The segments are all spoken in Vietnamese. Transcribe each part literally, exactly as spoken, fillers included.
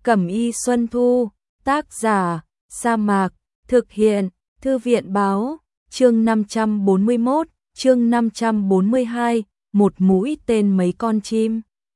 Cẩm y Xuân Thu, tác giả, Sa Mạc, thực hiện, Thư viện báo, chương năm trăm bốn mươi mốt, chương năm trăm bốn mươi hai, một mũi tên mấy con chim.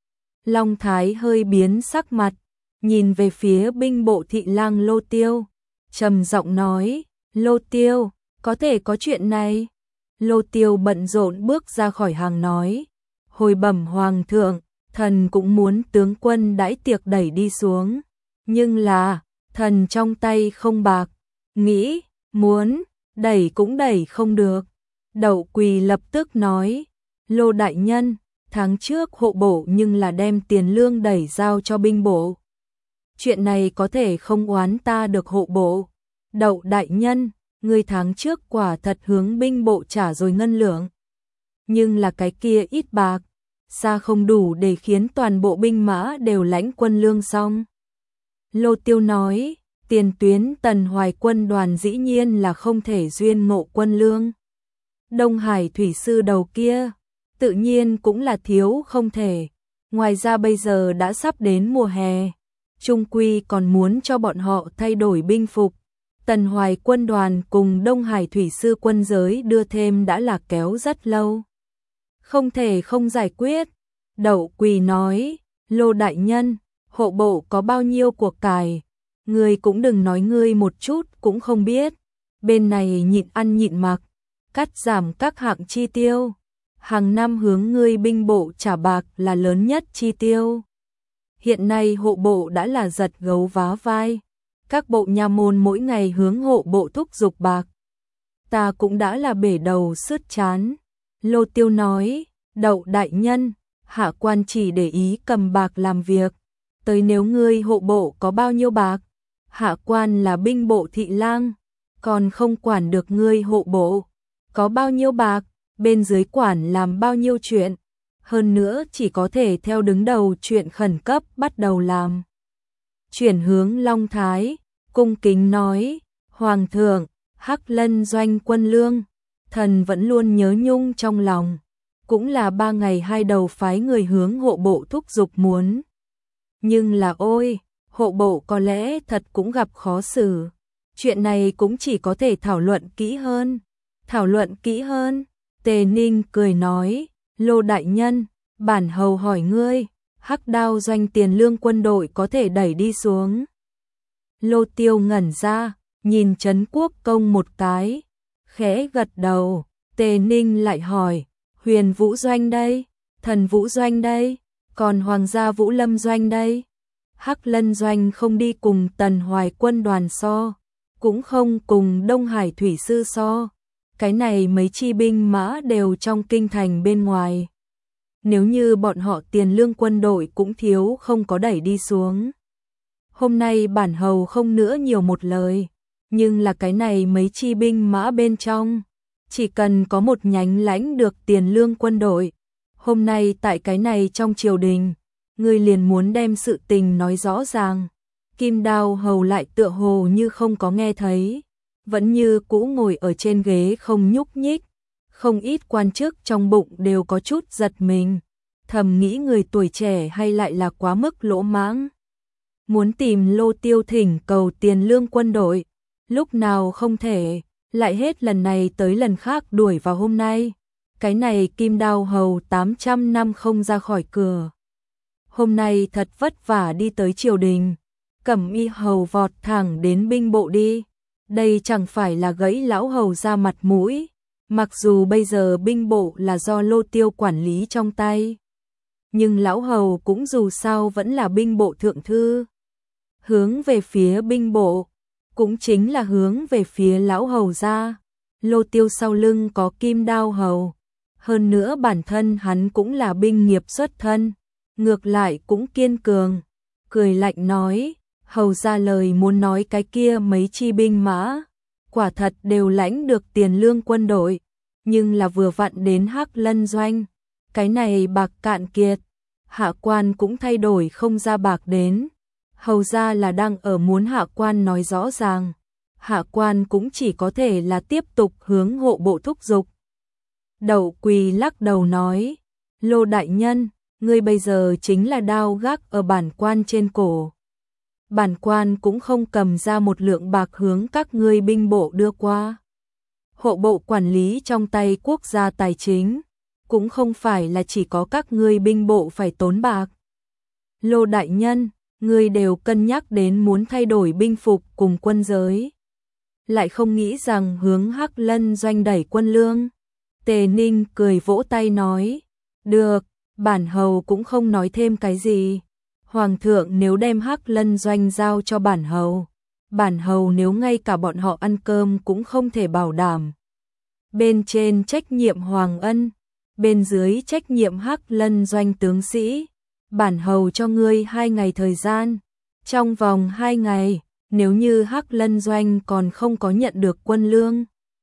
Long Thái hơi biến sắc mặt, nhìn về phía binh bộ thị lang Lô Tiêu, trầm giọng nói, Lô Tiêu, có thể có chuyện này. Lô Tiêu bận rộn bước ra khỏi hàng nói, hồi bẩm hoàng thượng, thần cũng muốn tướng quân đãi tiệc đẩy đi xuống, nhưng là, thần trong tay không bạc, nghĩ, muốn, đẩy cũng đẩy không được. Đậu Quỳ lập tức nói, Lô đại nhân, tháng trước hộ bộ nhưng là đem tiền lương đẩy giao cho binh bộ. Chuyện này có thể không oán ta được hộ bộ. Đậu đại nhân, người tháng trước quả thật hướng binh bộ trả rồi ngân lượng. Nhưng là cái kia ít bạc, xa không đủ để khiến toàn bộ binh mã đều lãnh quân lương xong. Lô Tiêu nói, tiền tuyến Tần Hoài quân đoàn dĩ nhiên là không thể duyên ngộ quân lương. Đông Hải thủy sư đầu kia, tự nhiên cũng là thiếu không thể. Ngoài ra bây giờ đã sắp đến mùa hè, Trung Quy còn muốn cho bọn họ thay đổi binh phục. Tần Hoài quân đoàn cùng Đông Hải thủy sư quân giới đưa thêm đã là kéo rất lâu. Không thể không giải quyết. Đậu Quỳ nói, Lô đại nhân, hộ bộ có bao nhiêu cuộc cải, ngươi cũng đừng nói ngươi một chút cũng không biết. Bên này nhịn ăn nhịn mặc, cắt giảm các hạng chi tiêu. Hàng năm hướng ngươi binh bộ trả bạc là lớn nhất chi tiêu. Hiện nay hộ bộ đã là giật gấu vá vai. Các bộ nha môn mỗi ngày hướng hộ bộ thúc giục bạc. Ta cũng đã là bể đầu sứt chán. Lô Tiêu nói, Đậu đại nhân, hạ quan chỉ để ý cầm bạc làm việc. Tới nếu ngươi hộ bộ có bao nhiêu bạc, hạ quan là binh bộ thị lang, còn không quản được ngươi hộ bộ có bao nhiêu bạc, bên dưới quản làm bao nhiêu chuyện. Hơn nữa chỉ có thể theo đứng đầu chuyện khẩn cấp bắt đầu làm. Chuyển hướng Long Thái, cung kính nói, Hoàng thượng, Hắc Lân doanh quân lương, thần vẫn luôn nhớ nhung trong lòng. Cũng là ba ngày hai đầu phái người hướng hộ bộ thúc giục muốn. Nhưng là ôi, hộ bộ có lẽ thật cũng gặp khó xử. Chuyện này cũng chỉ có thể thảo luận kỹ hơn. Thảo luận kỹ hơn. Tề Ninh cười nói, Lô đại nhân, bản hầu hỏi ngươi, Hắc Đao doanh tiền lương quân đội có thể đẩy đi xuống. Lô Tiêu ngẩn ra, nhìn Trấn Quốc Công một cái, khẽ gật đầu. Tề Ninh lại hỏi, Huyền Vũ doanh đây, Thần Vũ doanh đây, còn Hoàng gia Vũ Lâm doanh đây. Hắc Lân doanh không đi cùng Tần Hoài quân đoàn so, cũng không cùng Đông Hải thủy sư so. Cái này mấy chi binh mã đều trong kinh thành bên ngoài. Nếu như bọn họ tiền lương quân đội cũng thiếu không có đẩy đi xuống. Hôm nay bản hầu không nữa nhiều một lời, nhưng là cái này mấy chi binh mã bên trong, chỉ cần có một nhánh lãnh được tiền lương quân đội. Hôm nay tại cái này trong triều đình, người liền muốn đem sự tình nói rõ ràng. Kim Đao hầu lại tựa hồ như không có nghe thấy, vẫn như cũ ngồi ở trên ghế không nhúc nhích. Không ít quan chức trong bụng đều có chút giật mình, thầm nghĩ người tuổi trẻ hay lại là quá mức lỗ mãng. Muốn tìm Lô Tiêu thỉnh cầu tiền lương quân đội, lúc nào không thể, lại hết lần này tới lần khác đuổi vào hôm nay. Cái này Kim Đao hầu tám trăm năm không ra khỏi cửa. Hôm nay thật vất vả đi tới triều đình, Cẩm y hầu vọt thẳng đến binh bộ đi. Đây chẳng phải là gãy lão hầu ra mặt mũi. Mặc dù bây giờ binh bộ là do Lô Tiêu quản lý trong tay, nhưng lão hầu cũng dù sao vẫn là binh bộ thượng thư. Hướng về phía binh bộ, cũng chính là hướng về phía lão hầu ra. Lô Tiêu sau lưng có Kim Đao hầu, hơn nữa bản thân hắn cũng là binh nghiệp xuất thân, ngược lại cũng kiên cường. Cười lạnh nói, hầu ra lời muốn nói cái kia mấy chi binh mã, quả thật đều lãnh được tiền lương quân đội, nhưng là vừa vặn đến Hắc Lân doanh, cái này bạc cạn kiệt, hạ quan cũng thay đổi không ra bạc đến. Hầu ra là đang ở muốn hạ quan nói rõ ràng, hạ quan cũng chỉ có thể là tiếp tục hướng hộ bộ thúc giục. Đậu Quỳ lắc đầu nói, Lô đại nhân, ngươi bây giờ chính là đao gác ở bản quan trên cổ. bản quan cũng không cầm ra một lượng bạc hướng các ngươi binh bộ đưa qua. Hộ bộ quản lý trong tay quốc gia tài chính, cũng không phải là chỉ có các ngươi binh bộ phải tốn bạc. Lô đại nhân, ngươi đều cân nhắc đến muốn thay đổi binh phục cùng quân giới, lại không nghĩ rằng hướng Hắc Lân doanh đẩy quân lương. Tề Ninh cười vỗ tay nói, được, bản hầu cũng không nói thêm cái gì. Hoàng thượng nếu đem Hắc Lân doanh giao cho bản hầu, bản hầu nếu ngay cả bọn họ ăn cơm cũng không thể bảo đảm. Bên trên trách nhiệm Hoàng Ân, bên dưới trách nhiệm Hắc Lân doanh tướng sĩ, bản hầu cho ngươi hai ngày thời gian. Trong vòng hai ngày, nếu như Hắc Lân doanh còn không có nhận được quân lương,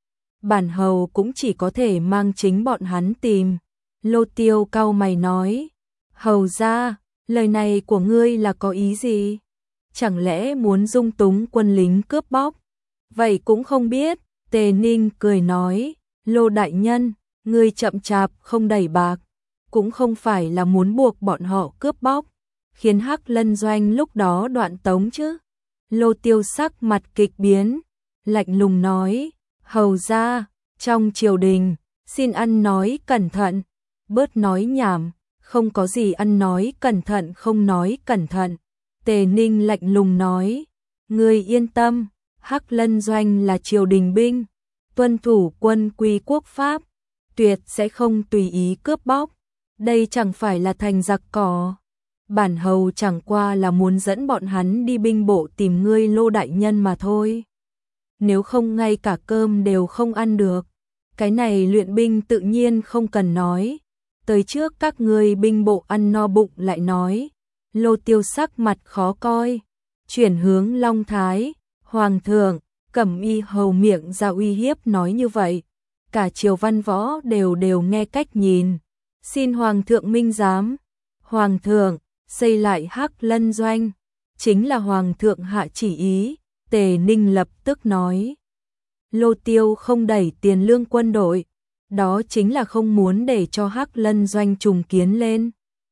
bản hầu cũng chỉ có thể mang chính bọn hắn tìm. Lô Tiêu cau mày nói, hầu ra, lời này của ngươi là có ý gì? Chẳng lẽ muốn dung túng quân lính cướp bóc? Vậy cũng không biết. Tề Ninh cười nói, Lô đại nhân, ngươi chậm chạp không đẩy bạc, cũng không phải là muốn buộc bọn họ cướp bóc, khiến Hắc Lân doanh lúc đó đoạn tống chứ. Lô Tiêu sắc mặt kịch biến, lạnh lùng nói, hầu ra, trong triều đình, xin ăn nói cẩn thận, bớt nói nhảm, không có gì ăn nói cẩn thận không nói cẩn thận. Tề Ninh lạnh lùng nói, ngươi yên tâm, Hắc Lân doanh là triều đình binh, tuân thủ quân quy quốc pháp, tuyệt sẽ không tùy ý cướp bóc, đây chẳng phải là thành giặc cỏ. Bản hầu chẳng qua là muốn dẫn bọn hắn đi binh bộ tìm ngươi Lô đại nhân mà thôi. Nếu không ngay cả cơm đều không ăn được, cái này luyện binh tự nhiên không cần nói. Tới trước các ngươi binh bộ ăn no bụng lại nói. Lô Tiêu sắc mặt khó coi, chuyển hướng Long Thái, Hoàng thượng, Cẩm Y hầu miệng ra uy hiếp nói như vậy, cả triều văn võ đều đều nghe cách nhìn. Xin Hoàng thượng minh giám. Hoàng thượng, xây lại Hắc Lân doanh, chính là Hoàng thượng hạ chỉ ý. Tề Ninh lập tức nói, Lô Tiêu không đẩy tiền lương quân đội, đó chính là không muốn để cho Hắc Lân doanh trùng kiến lên,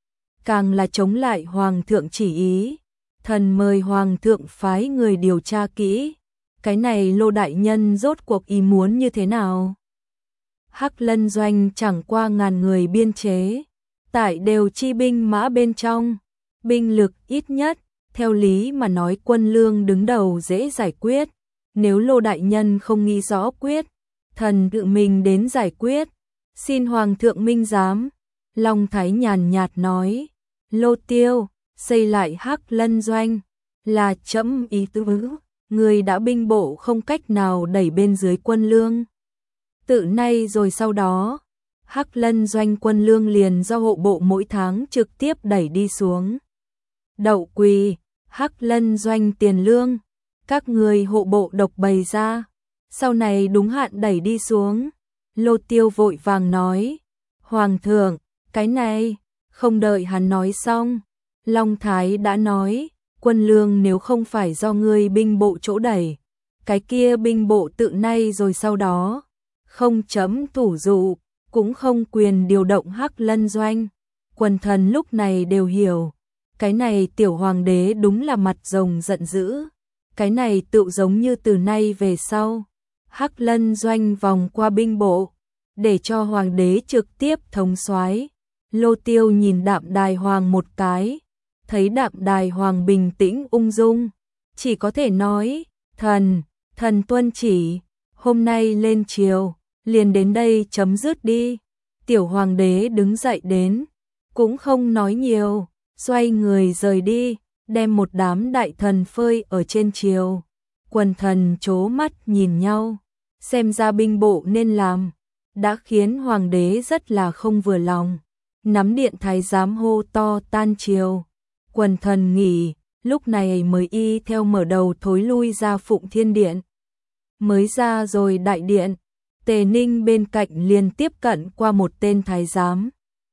càng là chống lại Hoàng thượng chỉ ý. Thần mời Hoàng thượng phái người điều tra kỹ, cái này Lô đại nhân rốt cuộc ý muốn như thế nào? Hắc Lân doanh chẳng qua ngàn người biên chế, tại đều chi binh mã bên trong, binh lực ít nhất, theo lý mà nói quân lương đứng đầu dễ giải quyết. Nếu Lô đại nhân không nghĩ rõ quyết, thần tự mình đến giải quyết. Xin Hoàng thượng minh giám. Long Thái nhàn nhạt nói, Lô Tiêu, xây lại Hắc Lân doanh là trẫm ý tứ, người đã binh bộ không cách nào đẩy bên dưới quân lương. Từ nay rồi sau đó, Hắc Lân doanh quân lương liền do hộ bộ mỗi tháng trực tiếp đẩy đi xuống. Đậu quỳ, Hắc Lân doanh tiền lương, các người hộ bộ độc bày ra, sau này đúng hạn đẩy đi xuống. Lô Tiêu vội vàng nói, Hoàng thượng, cái này, không đợi hắn nói xong, Long Thái đã nói, quân lương nếu không phải do ngươi binh bộ chỗ đẩy, cái kia binh bộ tự nay rồi sau đó, không chấm thủ dụ, cũng không quyền điều động Hắc Lân doanh. Quần thần lúc này đều hiểu, cái này tiểu hoàng đế đúng là mặt rồng giận dữ, cái này tự giống như từ nay về sau, Hắc Lân doanh vòng qua binh bộ, để cho hoàng đế trực tiếp thống soái. Lô Tiêu nhìn Đạm Đài Hoàng một cái, thấy Đạm Đài Hoàng bình tĩnh ung dung, chỉ có thể nói, thần, thần tuân chỉ, hôm nay lên triều, liền đến đây chấm dứt đi. Tiểu hoàng đế đứng dậy đến, cũng không nói nhiều, xoay người rời đi, đem một đám đại thần phơi ở trên triều. Quần thần trố mắt nhìn nhau, xem ra binh bộ nên làm, đã khiến hoàng đế rất là không vừa lòng. Nắm điện thái giám hô to tan triều, quần thần nghỉ, lúc này mới y theo mở đầu thối lui ra Phụng Thiên Điện. Mới ra rồi đại điện, Tề Ninh bên cạnh liền tiếp cận qua một tên thái giám.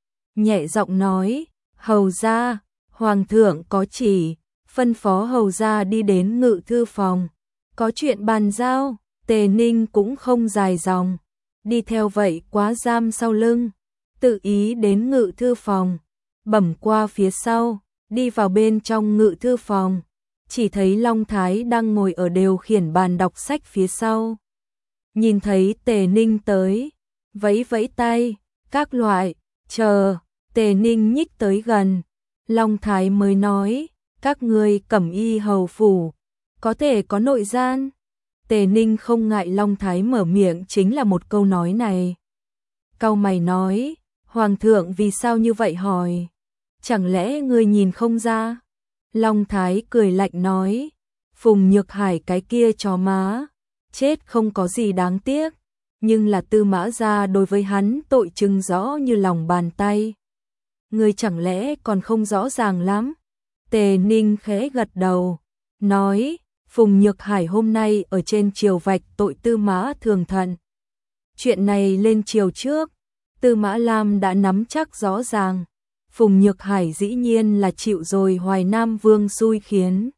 Nhẹ giọng nói, hầu ra, Hoàng thượng có chỉ, phân phó hầu ra đi đến ngự thư phòng, có chuyện bàn giao. Tề Ninh cũng không dài dòng, đi theo vậy quá giam sau lưng, tự ý đến ngự thư phòng, bẩm qua phía sau, đi vào bên trong ngự thư phòng. chỉ thấy Long Thái đang ngồi ở điều khiển bàn đọc sách phía sau. Nhìn thấy Tề Ninh tới, vẫy vẫy tay, các loại, chờ, Tề Ninh nhích tới gần. Long Thái mới nói, các ngươi Cẩm Y hầu phủ, có thể có nội gian. Tề Ninh không ngại Long Thái mở miệng chính là một câu nói này. Cau mày nói, Hoàng thượng vì sao như vậy hỏi? Chẳng lẽ ngươi nhìn không ra? Long Thái cười lạnh nói, Phùng Nhược Hải cái kia chó má, chết không có gì đáng tiếc, nhưng là Tư Mã gia đối với hắn tội chứng rõ như lòng bàn tay. Ngươi chẳng lẽ còn không rõ ràng lắm? Tề Ninh khẽ gật đầu, nói, Phùng Nhược Hải hôm nay ở trên triều vạch tội Tư Mã Thường Thận. Chuyện này lên triều trước, Tư Mã Lam đã nắm chắc rõ ràng. Phùng Nhược Hải dĩ nhiên là chịu rồi Hoài Nam Vương xui khiến.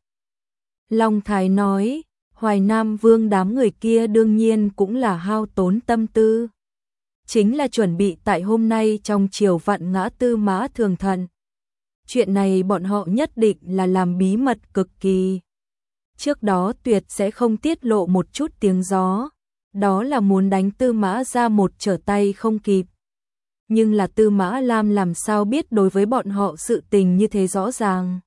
Long Thái nói, Hoài Nam Vương đám người kia đương nhiên cũng là hao tốn tâm tư. Chính là chuẩn bị tại hôm nay trong triều vặn ngã Tư Mã Thường Thận. Chuyện này bọn họ nhất định là làm bí mật cực kỳ. Trước đó tuyệt sẽ không tiết lộ một chút tiếng gió. Đó là muốn đánh Tư Mã ra một trở tay không kịp. Nhưng là Tư Mã Lam làm sao biết đối với bọn họ sự tình như thế rõ ràng.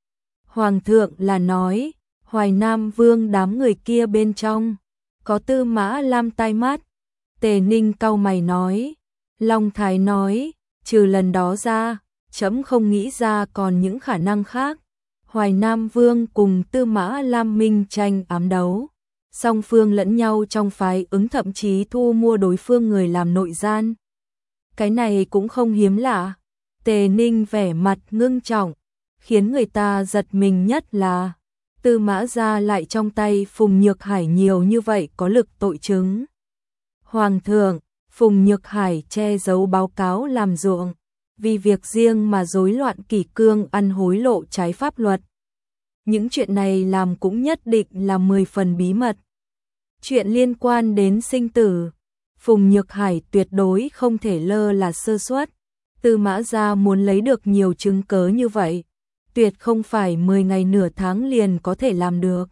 Hoàng thượng là nói, Hoài Nam Vương đám người kia bên trong, có Tư Mã Lam tai mắt. Tề Ninh cau mày nói, Long Thái nói, trừ lần đó ra, trẫm không nghĩ ra còn những khả năng khác. Hoài Nam Vương cùng Tư Mã Lam minh tranh ám đấu, song phương lẫn nhau trong phái ứng thậm chí thu mua đối phương người làm nội gian. Cái này cũng không hiếm lạ. Tề Ninh vẻ mặt ngưng trọng, khiến người ta giật mình nhất là Tư Mã gia lại trong tay Phùng Nhược Hải nhiều như vậy có lực tội chứng. Hoàng thượng, Phùng Nhược Hải che giấu báo cáo làm ruộng, vì việc riêng mà rối loạn kỷ cương ăn hối lộ trái pháp luật. Những chuyện này làm cũng nhất định là mười phần bí mật. Chuyện liên quan đến sinh tử, Phùng Nhược Hải tuyệt đối không thể lơ là sơ suất. Tư Mã gia muốn lấy được nhiều chứng cớ như vậy, tuyệt không phải mười ngày nửa tháng liền có thể làm được.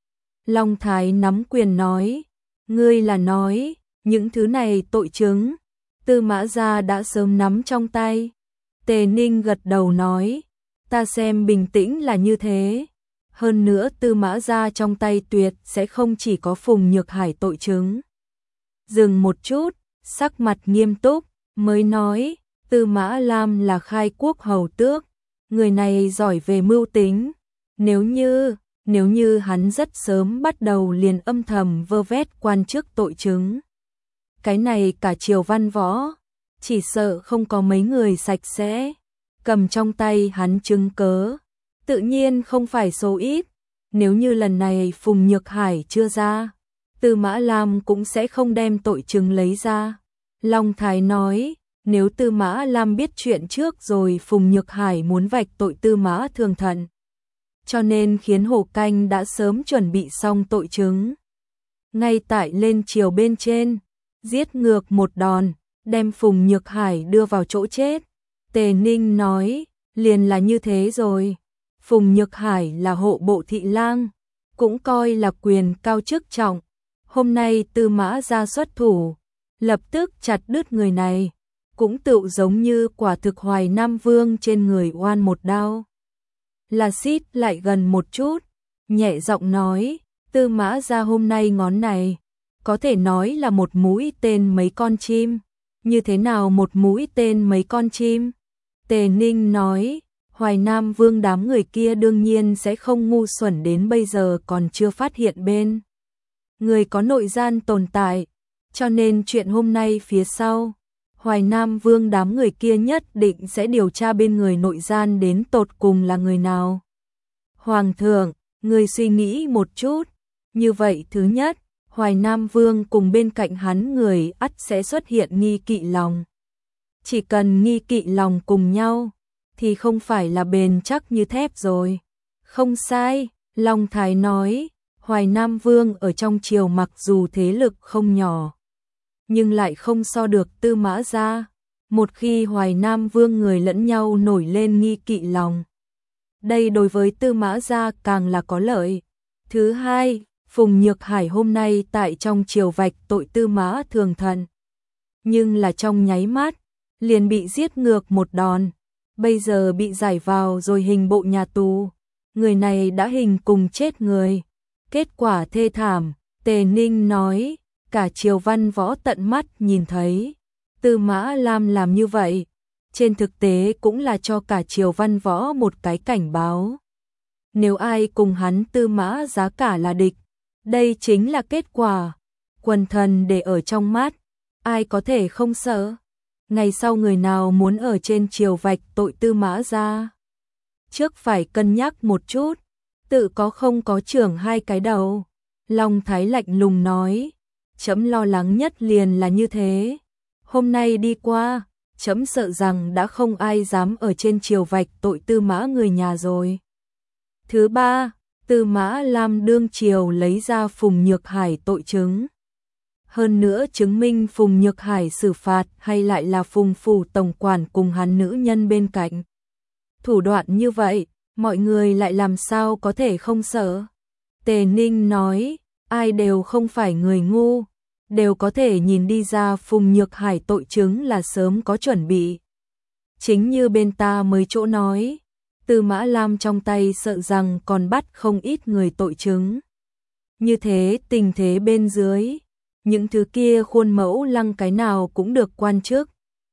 Long Thái nắm quyền nói, ngươi là nói, những thứ này tội chứng, Tư Mã gia đã sớm nắm trong tay. Tề Ninh gật đầu nói, ta xem bình tĩnh là như thế. Hơn nữa Tư Mã gia trong tay tuyệt sẽ không chỉ có Phùng Nhược Hải tội chứng. Dừng một chút, sắc mặt nghiêm túc, mới nói, Tư Mã Lam là khai quốc hầu tước, người này giỏi về mưu tính. Nếu như, nếu như hắn rất sớm bắt đầu liền âm thầm vơ vét quan chức tội chứng. Cái này cả triều văn võ, chỉ sợ không có mấy người sạch sẽ, cầm trong tay hắn chứng cớ, tự nhiên không phải số ít. Nếu như lần này Phùng Nhược Hải chưa ra, Tư Mã Lam cũng sẽ không đem tội chứng lấy ra. Long Thái nói, nếu Tư Mã Lam biết chuyện trước rồi Phùng Nhược Hải muốn vạch tội Tư Mã Thường Thận, cho nên khiến Hổ Canh đã sớm chuẩn bị xong tội chứng. Ngay tại lên triều bên trên, giết ngược một đòn, đem Phùng Nhược Hải đưa vào chỗ chết. Tề Ninh nói, liền là như thế rồi. Phùng Nhược Hải là hộ bộ thị lang, cũng coi là quyền cao chức trọng. Hôm nay Tư Mã gia xuất thủ, lập tức chặt đứt người này, cũng tựu giống như quả thực Hoài Nam Vương trên người oan một đao. Là xít lại gần một chút, nhẹ giọng nói, Tư Mã gia hôm nay ngón này, có thể nói là một mũi tên mấy con chim. Như thế nào một mũi tên mấy con chim? Tề Ninh nói, Hoài Nam Vương đám người kia đương nhiên sẽ không ngu xuẩn đến bây giờ còn chưa phát hiện bên người có nội gian tồn tại, cho nên chuyện hôm nay phía sau, Hoài Nam Vương đám người kia nhất định sẽ điều tra bên người nội gian đến tột cùng là người nào. Hoàng thượng, người suy nghĩ một chút, như vậy thứ nhất, Hoài Nam Vương cùng bên cạnh hắn người ắt sẽ xuất hiện nghi kỵ lòng. Chỉ cần nghi kỵ lòng cùng nhau, thì không phải là bền chắc như thép rồi. Không sai, Long Thái nói, Hoài Nam Vương ở trong triều mặc dù thế lực không nhỏ, nhưng lại không so được Tư Mã gia. Một khi Hoài Nam Vương người lẫn nhau nổi lên nghi kỵ lòng, đây đối với Tư Mã gia càng là có lợi. Thứ hai, Phùng Nhược Hải hôm nay tại trong triều vạch tội Tư Mã Thường Thần, nhưng là trong nháy mắt, liền bị giết ngược một đòn, bây giờ bị giải vào rồi hình bộ nhà tù, người này đã hình cùng chết người, kết quả thê thảm. Tề Ninh nói, cả triều văn võ tận mắt nhìn thấy, Tư Mã Lam làm như vậy, trên thực tế cũng là cho cả triều văn võ một cái cảnh báo. Nếu ai cùng hắn Tư Mã giá cả là địch, đây chính là kết quả. Quần thần để ở trong mắt, ai có thể không sợ. Ngày sau người nào muốn ở trên triều vạch tội Tư Mã gia, trước phải cân nhắc một chút, tự có không có trưởng hai cái đầu. Long Thái lạnh lùng nói, trẫm lo lắng nhất liền là như thế. Hôm nay đi qua, trẫm sợ rằng đã không ai dám ở trên triều vạch tội Tư Mã người nhà rồi. Thứ ba, Tư Mã Lam đương triều lấy ra Phùng Nhược Hải tội chứng. Hơn nữa chứng minh Phùng Nhược Hải xử phạt hay lại là Phùng phủ tổng quản cùng hắn nữ nhân bên cạnh. Thủ đoạn như vậy, mọi người lại làm sao có thể không sợ. Tề Ninh nói, ai đều không phải người ngu, đều có thể nhìn đi ra Phùng Nhược Hải tội chứng là sớm có chuẩn bị. Chính như bên ta mới chỗ nói, Tư Mã Lam trong tay sợ rằng còn bắt không ít người tội chứng. Như thế tình thế bên dưới, những thứ kia khuôn mẫu lăng cái nào cũng được quan chức.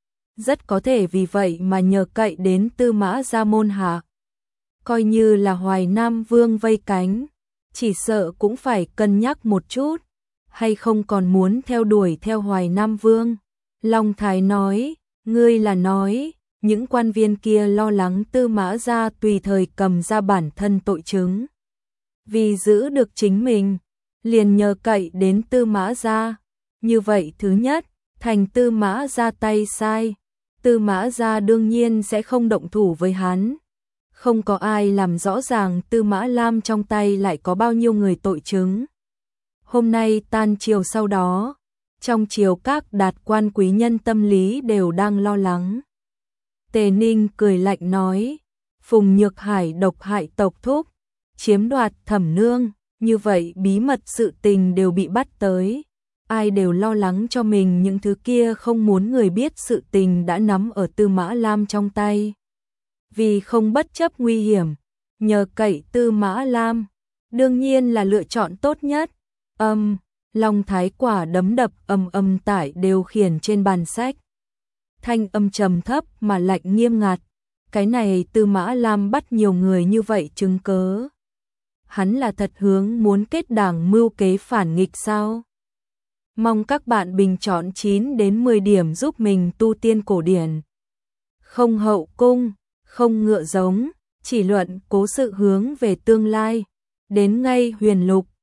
Rất có thể vì vậy mà nhờ cậy đến Tư Mã gia môn hạ. Coi như là Hoài Nam Vương vây cánh, chỉ sợ cũng phải cân nhắc một chút, hay không còn muốn theo đuổi theo Hoài Nam Vương. Long Thái nói, ngươi là nói, những quan viên kia lo lắng Tư Mã gia tùy thời cầm ra bản thân tội chứng. Vì giữ được chính mình, liền nhờ cậy đến Tư Mã gia. Như vậy thứ nhất, thành Tư Mã gia tay sai. Tư Mã gia đương nhiên sẽ không động thủ với hắn. Không có ai làm rõ ràng Tư Mã Lam trong tay lại có bao nhiêu người tội chứng. Hôm nay tan triều sau đó, trong triều các đạt quan quý nhân tâm lý đều đang lo lắng. Tề Ninh cười lạnh nói, Phùng Nhược Hải độc hại tộc thúc, chiếm đoạt Thẩm nương, như vậy bí mật sự tình đều bị bắt tới. Ai đều lo lắng cho mình, những thứ kia không muốn người biết sự tình đã nắm ở Tư Mã Lam trong tay. Vì không bất chấp nguy hiểm, nhờ cậy Tư Mã Lam, đương nhiên là lựa chọn tốt nhất. Âm, Long Thái quả đấm đập âm âm tải đều khiển trên bàn sách. Thanh âm trầm thấp mà lạnh nghiêm ngặt. Cái này Tư Mã Lam bắt nhiều người như vậy chứng cớ. Hắn là thật hướng muốn kết đảng mưu kế phản nghịch sao? Mong các bạn bình chọn chín đến mười điểm giúp mình tu tiên cổ điển. Không hậu cung, không ngựa giống, chỉ luận cố sự hướng về tương lai. Đến ngay huyền lục.